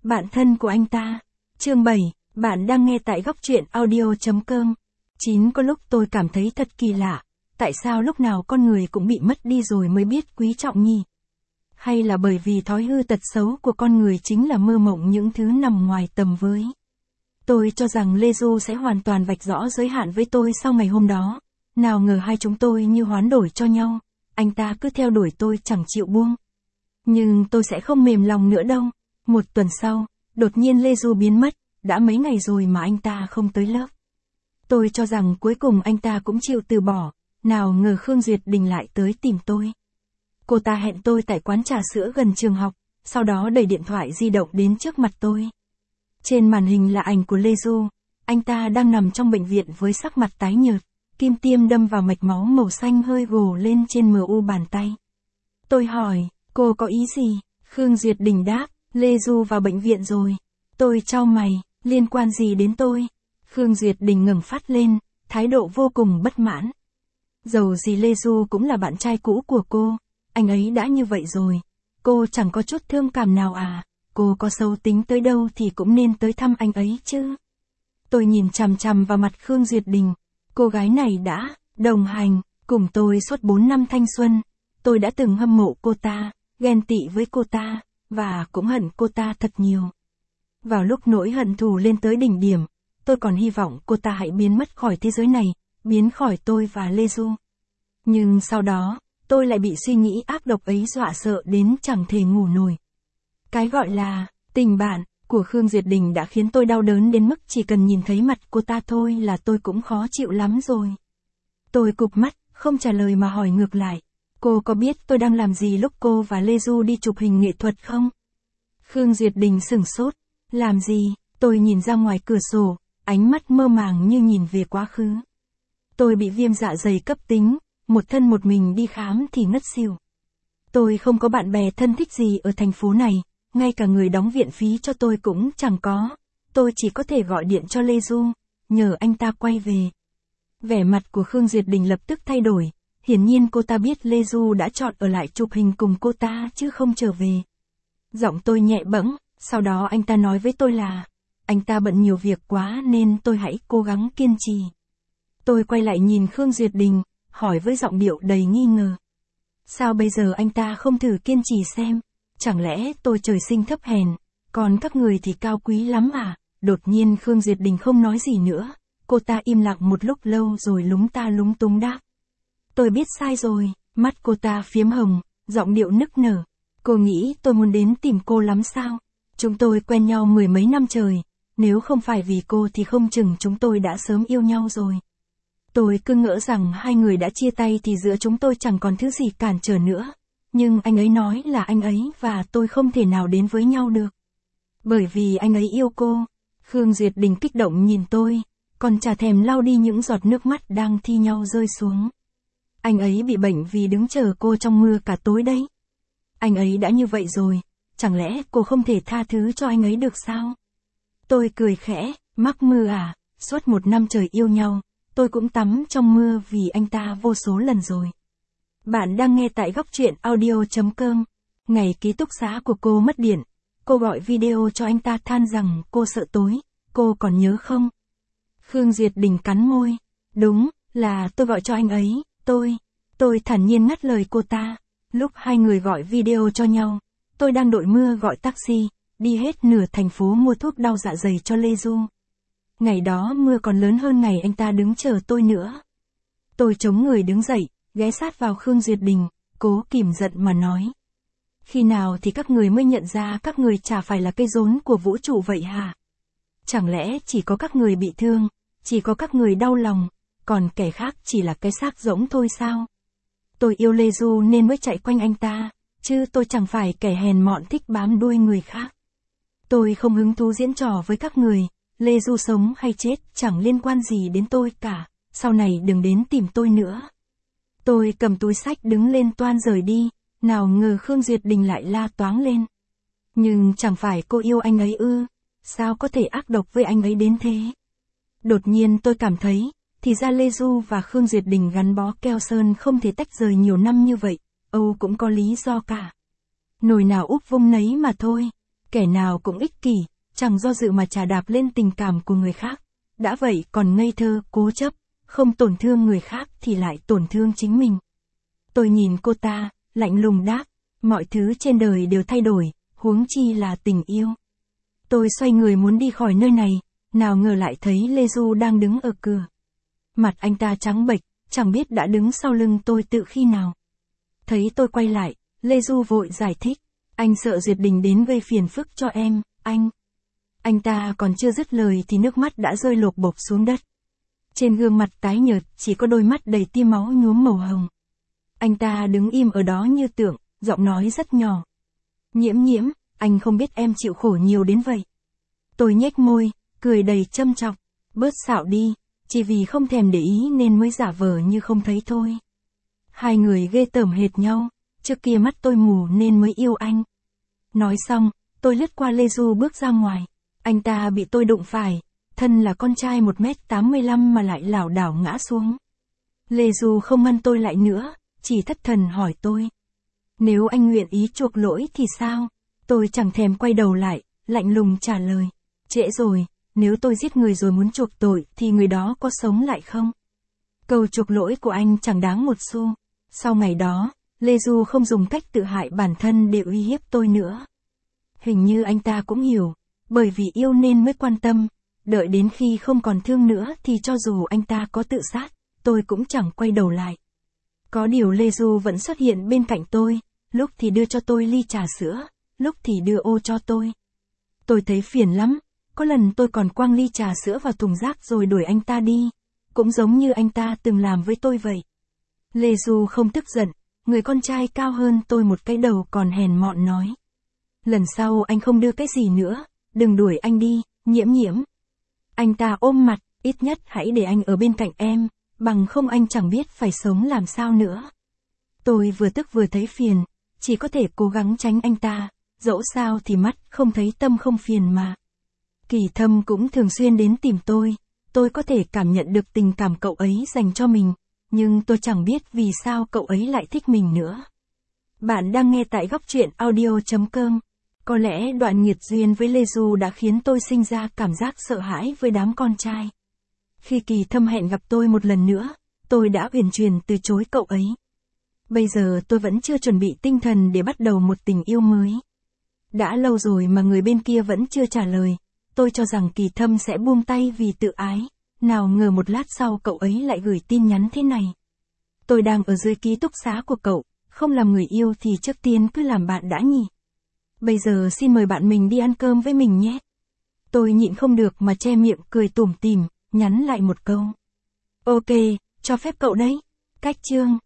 Bạn thân của anh ta. Chương 7, bạn đang nghe tại góc truyện audio.com. Có lúc tôi cảm thấy thật kỳ lạ, tại sao lúc nào con người cũng bị mất đi rồi mới biết quý trọng nhỉ? Hay là bởi vì thói hư tật xấu của con người chính là mơ mộng những thứ nằm ngoài tầm với? Tôi cho rằng Lê Du sẽ hoàn toàn vạch rõ giới hạn với tôi sau ngày hôm đó. Nào ngờ hai chúng tôi như hoán đổi cho nhau, anh ta cứ theo đuổi tôi chẳng chịu buông. Nhưng tôi sẽ không mềm lòng nữa đâu. Một tuần sau, đột nhiên Lê Du biến mất, đã mấy ngày rồi mà anh ta không tới lớp. Tôi cho rằng cuối cùng anh ta cũng chịu từ bỏ, nào ngờ Khương Duyệt Đình lại tới tìm tôi. Cô ta hẹn tôi tại quán trà sữa gần trường học, sau đó đẩy điện thoại di động đến trước mặt tôi. Trên màn hình là ảnh của Lê Du, anh ta đang nằm trong bệnh viện với sắc mặt tái nhợt, kim tiêm đâm vào mạch máu màu xanh hơi gồ lên trên MU bàn tay. Tôi hỏi, cô có ý gì? Khương Duyệt Đình đáp, Lê Du vào bệnh viện rồi. Tôi chau mày, liên quan gì đến tôi? Khương Duyệt Đình ngẩng phát lên, thái độ vô cùng bất mãn. Dầu gì Lê Du cũng là bạn trai cũ của cô, anh ấy đã như vậy rồi. Cô chẳng có chút thương cảm nào à? Cô có xấu tính tới đâu thì cũng nên tới thăm anh ấy chứ. Tôi nhìn chằm chằm vào mặt Khương Duyệt Đình. Cô gái này đã đồng hành cùng tôi suốt 4 năm thanh xuân. Tôi đã từng hâm mộ cô ta, ghen tị với cô ta, và cũng hận cô ta thật nhiều. Vào lúc nỗi hận thù lên tới đỉnh điểm, tôi còn hy vọng cô ta hãy biến mất khỏi thế giới này, biến khỏi tôi và Lê Du. Nhưng sau đó, tôi lại bị suy nghĩ ác độc ấy dọa sợ đến chẳng thể ngủ nổi. Cái gọi là tình bạn của Khương Duyệt Đình đã khiến tôi đau đớn đến mức chỉ cần nhìn thấy mặt cô ta thôi là tôi cũng khó chịu lắm rồi. Tôi cụp mắt, không trả lời mà hỏi ngược lại. Cô có biết tôi đang làm gì lúc cô và Lê Du đi chụp hình nghệ thuật không? Khương Duyệt Đình sửng sốt. Làm gì? Tôi nhìn ra ngoài cửa sổ, ánh mắt mơ màng như nhìn về quá khứ. Tôi bị viêm dạ dày cấp tính, một thân một mình đi khám thì ngất xỉu. Tôi không có bạn bè thân thích gì ở thành phố này, ngay cả người đóng viện phí cho tôi cũng chẳng có. Tôi chỉ có thể gọi điện cho Lê Du, nhờ anh ta quay về. Vẻ mặt của Khương Duyệt Đình lập tức thay đổi. Hiển nhiên cô ta biết Lê Du đã chọn ở lại chụp hình cùng cô ta chứ không trở về. Giọng tôi nhẹ bẫng, sau đó anh ta nói với tôi là, anh ta bận nhiều việc quá nên tôi hãy cố gắng kiên trì. Tôi quay lại nhìn Khương Duyệt Đình, hỏi với giọng điệu đầy nghi ngờ. Sao bây giờ anh ta không thử kiên trì xem? Chẳng lẽ tôi trời sinh thấp hèn, còn các người thì cao quý lắm à? Đột nhiên Khương Duyệt Đình không nói gì nữa, cô ta im lặng một lúc lâu rồi lúng ta lúng túng đáp. Tôi biết sai rồi, mắt cô ta phiếm hồng, giọng điệu nức nở. Cô nghĩ tôi muốn đến tìm cô lắm sao? Chúng tôi quen nhau 10 mấy năm trời, nếu không phải vì cô thì không chừng chúng tôi đã sớm yêu nhau rồi. Tôi cứ ngỡ rằng hai người đã chia tay thì giữa chúng tôi chẳng còn thứ gì cản trở nữa. Nhưng anh ấy nói là anh ấy và tôi không thể nào đến với nhau được. Bởi vì anh ấy yêu cô. Khương Duyệt Đình kích động nhìn tôi, còn chả thèm lau đi những giọt nước mắt đang thi nhau rơi xuống. Anh ấy bị bệnh vì đứng chờ cô trong mưa cả tối đấy. Anh ấy đã như vậy rồi, chẳng lẽ cô không thể tha thứ cho anh ấy được sao? Tôi cười khẽ, mắc mưa à, suốt 1 năm trời yêu nhau, tôi cũng tắm trong mưa vì anh ta vô số lần rồi. Bạn đang nghe tại góc truyện audio.com. Ngày ký túc xá của cô mất điện, cô gọi video cho anh ta than rằng cô sợ tối, cô còn nhớ không? Khương Duyệt Đình cắn môi, đúng, là tôi gọi cho anh ấy, tôi thản nhiên ngắt lời cô ta. Lúc hai người gọi video cho nhau, tôi đang đội mưa gọi taxi, đi hết nửa thành phố mua thuốc đau dạ dày cho Lê Du. Ngày đó mưa còn lớn hơn ngày anh ta đứng chờ tôi nữa. Tôi chống người đứng dậy, ghé sát vào Khương Duyệt Đình, cố kìm giận mà nói. Khi nào thì các người mới nhận ra các người chả phải là cây rốn của vũ trụ vậy hả? Chẳng lẽ chỉ có các người bị thương, chỉ có các người đau lòng, còn kẻ khác chỉ là cái xác rỗng thôi sao? Tôi yêu Lê Du nên mới chạy quanh anh ta, chứ tôi chẳng phải kẻ hèn mọn thích bám đuôi người khác. Tôi không hứng thú diễn trò với các người, Lê Du sống hay chết chẳng liên quan gì đến tôi cả, sau này đừng đến tìm tôi nữa. Tôi cầm túi xách đứng lên toan rời đi, nào ngờ Khương Duyệt Đình lại la toáng lên. Nhưng chẳng phải cô yêu anh ấy ư, sao có thể ác độc với anh ấy đến thế? Đột nhiên tôi cảm thấy, thì ra Lê Du và Khương Duyệt Đình gắn bó keo sơn không thể tách rời nhiều năm như vậy, cũng có lý do cả. Nồi nào úp vung nấy mà thôi. Kẻ nào cũng ích kỷ, chẳng do dự mà chà đạp lên tình cảm của người khác. Đã vậy còn ngây thơ, cố chấp, không tổn thương người khác thì lại tổn thương chính mình. Tôi nhìn cô ta, lạnh lùng đáp, mọi thứ trên đời đều thay đổi, huống chi là tình yêu. Tôi xoay người muốn đi khỏi nơi này, nào ngờ lại thấy Lê Du đang đứng ở cửa. Mặt anh ta trắng bệch, chẳng biết đã đứng sau lưng tôi từ khi nào. Thấy tôi quay lại, Lê Du vội giải thích, anh sợ Duyệt Đình đến gây phiền phức cho em, anh. Anh ta còn chưa dứt lời thì nước mắt đã rơi lộp bộp xuống đất. Trên gương mặt tái nhợt chỉ có đôi mắt đầy tia máu nhuốm màu hồng. Anh ta đứng im ở đó như tượng, giọng nói rất nhỏ. Nhiễm nhiễm, anh không biết em chịu khổ nhiều đến vậy. Tôi nhếch môi, cười đầy châm chọc, bớt xạo đi, chỉ vì không thèm để ý nên mới giả vờ như không thấy thôi. Hai người ghê tởm hệt nhau, trước kia mắt tôi mù nên mới yêu anh. Nói xong, tôi lướt qua Lê Du bước ra ngoài. Anh ta bị tôi đụng phải, thân là con trai 1m85 mà lại lảo đảo ngã xuống. Lê Du không ngăn tôi lại nữa, chỉ thất thần hỏi tôi. Nếu anh nguyện ý chuộc lỗi thì sao? Tôi chẳng thèm quay đầu lại, lạnh lùng trả lời. Trễ rồi, nếu tôi giết người rồi muốn chuộc tội thì người đó có sống lại không? Câu chuộc lỗi của anh chẳng đáng một xu. Sau ngày đó, Lê Du không dùng cách tự hại bản thân để uy hiếp tôi nữa. Hình như anh ta cũng hiểu, bởi vì yêu nên mới quan tâm, đợi đến khi không còn thương nữa thì cho dù anh ta có tự sát, tôi cũng chẳng quay đầu lại. Có điều Lê Du vẫn xuất hiện bên cạnh tôi, lúc thì đưa cho tôi ly trà sữa, lúc thì đưa ô cho tôi. Tôi thấy phiền lắm, có lần tôi còn quăng ly trà sữa vào thùng rác rồi đuổi anh ta đi, cũng giống như anh ta từng làm với tôi vậy. Lê Du không tức giận, người con trai cao hơn tôi một cái đầu còn hèn mọn nói. Lần sau anh không đưa cái gì nữa, đừng đuổi anh đi, nhiễm nhiễm. Anh ta ôm mặt, ít nhất hãy để anh ở bên cạnh em, bằng không anh chẳng biết phải sống làm sao nữa. Tôi vừa tức vừa thấy phiền, chỉ có thể cố gắng tránh anh ta, dẫu sao thì mắt không thấy tâm không phiền mà. Kỳ Thâm cũng thường xuyên đến tìm tôi có thể cảm nhận được tình cảm cậu ấy dành cho mình, nhưng tôi chẳng biết vì sao cậu ấy lại thích mình nữa. Bạn đang nghe tại góc truyện audio.com. Có lẽ đoạn nghiệt duyên với Lê Du đã khiến tôi sinh ra cảm giác sợ hãi với đám con trai. Khi Kỳ Thâm hẹn gặp tôi một lần nữa, tôi đã uyển chuyển từ chối cậu ấy. Bây giờ tôi vẫn chưa chuẩn bị tinh thần để bắt đầu một tình yêu mới. Đã lâu rồi mà người bên kia vẫn chưa trả lời, tôi cho rằng Kỳ Thâm sẽ buông tay vì tự ái, nào ngờ một lát sau cậu ấy lại gửi tin nhắn thế này. Tôi đang ở dưới ký túc xá của cậu, không làm người yêu thì trước tiên cứ làm bạn đã nhỉ. Bây giờ xin mời bạn mình đi ăn cơm với mình nhé. Tôi nhịn không được mà che miệng cười tủm tỉm, nhắn lại một câu. Ok, cho phép cậu đấy. Cách chương